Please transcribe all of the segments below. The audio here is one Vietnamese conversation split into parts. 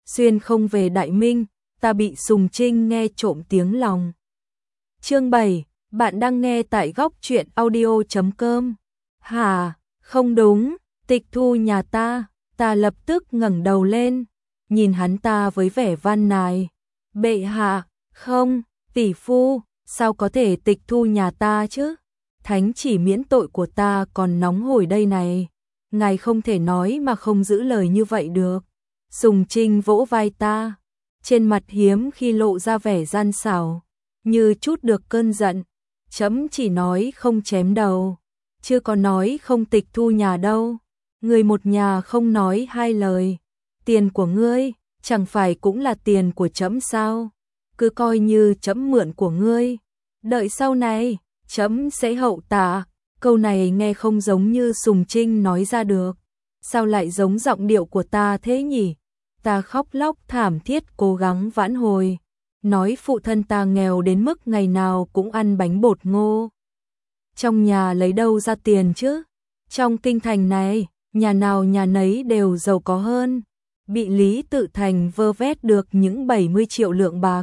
xuyên không về Đại Minh, ta bị Sùng Trinh nghe trộm tiếng lòng. Chương 7, bạn đang nghe tại góc truyện audio.com. Hả, không đúng, tịch thu nhà ta lập tức ngẩng đầu lên, nhìn hắn ta với vẻ van nài. Bệ hạ, không, tỷ phu, sao có thể tịch thu nhà ta chứ? Thánh chỉ miễn tội của ta còn nóng hổi đây này. Ngài không thể nói mà không giữ lời như vậy được. Sùng Trinh vỗ vai ta, trên mặt hiếm khi lộ ra vẻ gian xảo, như chút được cơn giận. Chấm chỉ nói không chém đầu, chưa có nói không tịch thu nhà đâu. Người một nhà không nói hai lời. Tiền của ngươi, chẳng phải cũng là tiền của chấm sao? Cứ coi như chấm mượn của ngươi. Đợi sau này, chấm sẽ hậu tạ. Câu này nghe không giống như Sùng Trinh nói ra được. Sao lại giống giọng điệu của ta thế nhỉ? Ta khóc lóc thảm thiết cố gắng vãn hồi. Nói phụ thân ta nghèo đến mức ngày nào cũng ăn bánh bột ngô. Trong nhà lấy đâu ra tiền chứ? Trong kinh thành này, nhà nào nhà nấy đều giàu có hơn. Bị Lý Tự Thành vơ vét được những 70 triệu lượng bạc.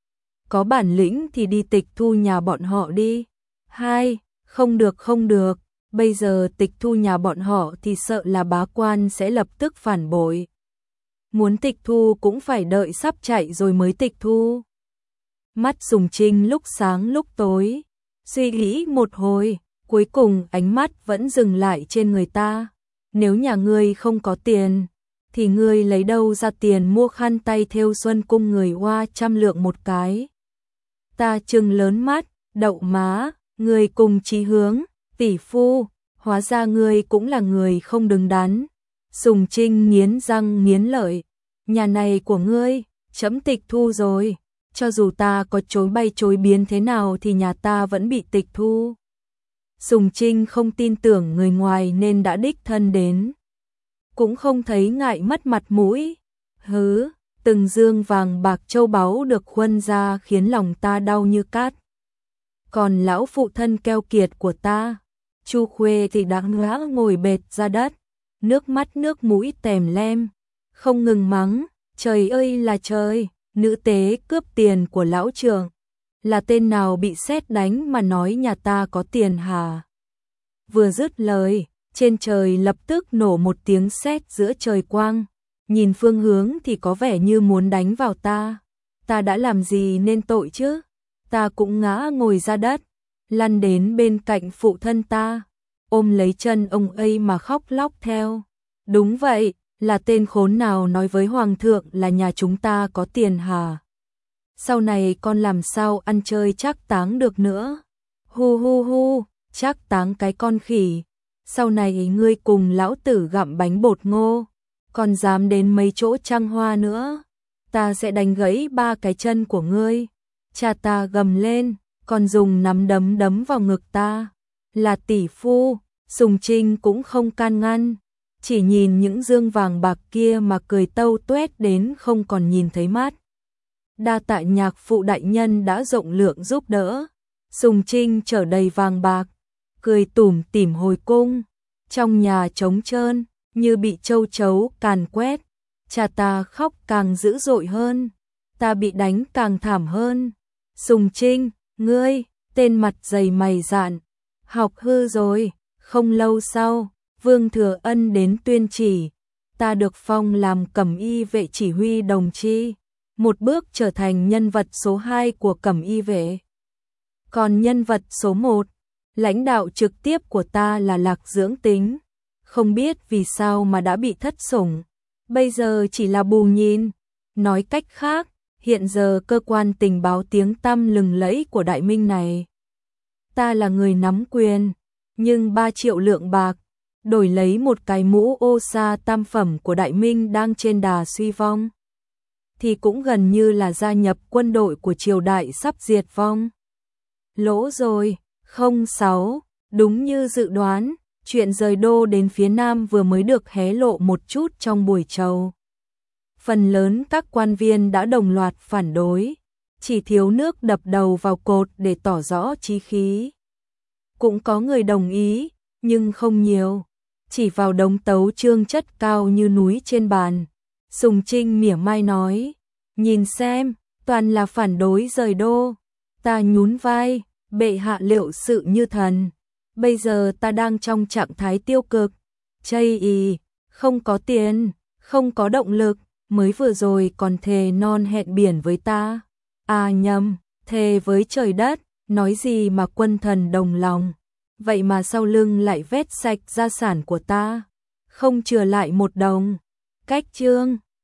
Có bản lĩnh thì đi tịch thu nhà bọn họ đi. Hai, không được, bây giờ tịch thu nhà bọn họ thì sợ là bá quan sẽ lập tức phản bội. Muốn tịch thu cũng phải đợi sắp chạy rồi mới tịch thu. Mắt Sùng Trinh lúc sáng lúc tối, suy nghĩ một hồi, cuối cùng ánh mắt vẫn dừng lại trên người ta. Nếu nhà ngươi không có tiền, thì ngươi lấy đâu ra tiền mua khăn tay thêu Xuân Cung người Hoa 100 lượng một cái? Ta trừng lớn mắt, đậu má, ngươi cùng chí hướng, tỷ phu, hóa ra ngươi cũng là người không đứng đắn. Sùng Trinh nghiến răng nghiến lợi, nhà này của ngươi, chấm tịch thu rồi, cho dù ta có chối bay chối biến thế nào thì nhà ta vẫn bị tịch thu. Sùng Trinh không tin tưởng người ngoài nên đã đích thân đến. Cũng không thấy ngại mất mặt mũi. Hứ, từng dương vàng bạc châu báu được khuân ra khiến lòng ta đau như cát. Còn lão phụ thân keo kiệt của ta, Chu Khuê thì đã ngã ngồi bệt ra đất, nước mắt nước mũi tèm lem, không ngừng mắng, trời ơi là trời, nữ tế cướp tiền của lão trưởng. Là tên nào bị sét đánh mà nói nhà ta có tiền hả? Vừa dứt lời, trên trời lập tức nổ một tiếng sét giữa trời quang, nhìn phương hướng thì có vẻ như muốn đánh vào ta. Ta đã làm gì nên tội chứ? Ta cũng ngã ngồi ra đất, lăn đến bên cạnh phụ thân ta, ôm lấy chân ông ấy mà khóc lóc theo. Đúng vậy, là tên khốn nào nói với hoàng thượng là nhà chúng ta có tiền hả? Sau này con làm sao ăn chơi trác táng được nữa? Hu hu hu, trác táng cái con khỉ. Sau này ngươi cùng lão tử gặm bánh bột ngô, còn dám đến mấy chỗ trăng hoa nữa, ta sẽ đánh gãy 3 cái chân của ngươi. Cha ta gầm lên, còn dùng nắm đấm đấm vào ngực ta. Là tỷ phu, Sùng Trinh cũng không can ngăn, chỉ nhìn những dương vàng bạc kia mà cười tâu tuét đến không còn nhìn thấy mắt. Đa tạ nhạc phụ đại nhân đã rộng lượng giúp đỡ. Sùng Trinh chở đầy vàng bạc, cười tủm tỉm hồi cung. Trong nhà trống trơn, như bị châu chấu càn quét. Cha ta khóc càng dữ dội hơn, ta bị đánh càng thảm hơn. Sùng Trinh, ngươi, tên mặt dày mày dạn, học hư rồi. Không lâu sau, Vương Thừa Ân đến tuyên chỉ, ta được phong làm Cẩm Y vệ chỉ huy đồng chi, một bước trở thành nhân vật số 2 của Cẩm Y vệ. Còn nhân vật số 1, lãnh đạo trực tiếp của ta là Lạc Dưỡng Tính, không biết vì sao mà đã bị thất sủng, bây giờ chỉ là bù nhìn. Nói cách khác, hiện giờ cơ quan tình báo tiếng tăm lừng lẫy của Đại Minh này, ta là người nắm quyền, nhưng 3 triệu lượng bạc đổi lấy một cái mũ ô sa tam phẩm của Đại Minh đang trên đà suy vong, thì cũng gần như là gia nhập quân đội của triều đại sắp diệt vong. Lỗ rồi. 06, đúng như dự đoán, chuyện rời đô đến phía Nam vừa mới được hé lộ một chút trong buổi trầu. Phần lớn các quan viên đã đồng loạt phản đối, chỉ thiếu nước đập đầu vào cột để tỏ rõ chí khí. Cũng có người đồng ý, nhưng không nhiều, chỉ vào đống tấu chương chất cao như núi trên bàn. Sùng Trinh mỉa mai nói, nhìn xem, toàn là phản đối rời đô. Ta nhún vai, bệ hạ liệu sự như thần. Bây giờ ta đang trong trạng thái tiêu cực. Chây ý, không có tiền, không có động lực, mới vừa rồi còn thề non hẹn biển với ta. À nhầm, thề với trời đất, nói gì mà quân thần đồng lòng. Vậy mà sau lưng lại vét sạch gia sản của ta, không chừa lại một đồng. Cách chương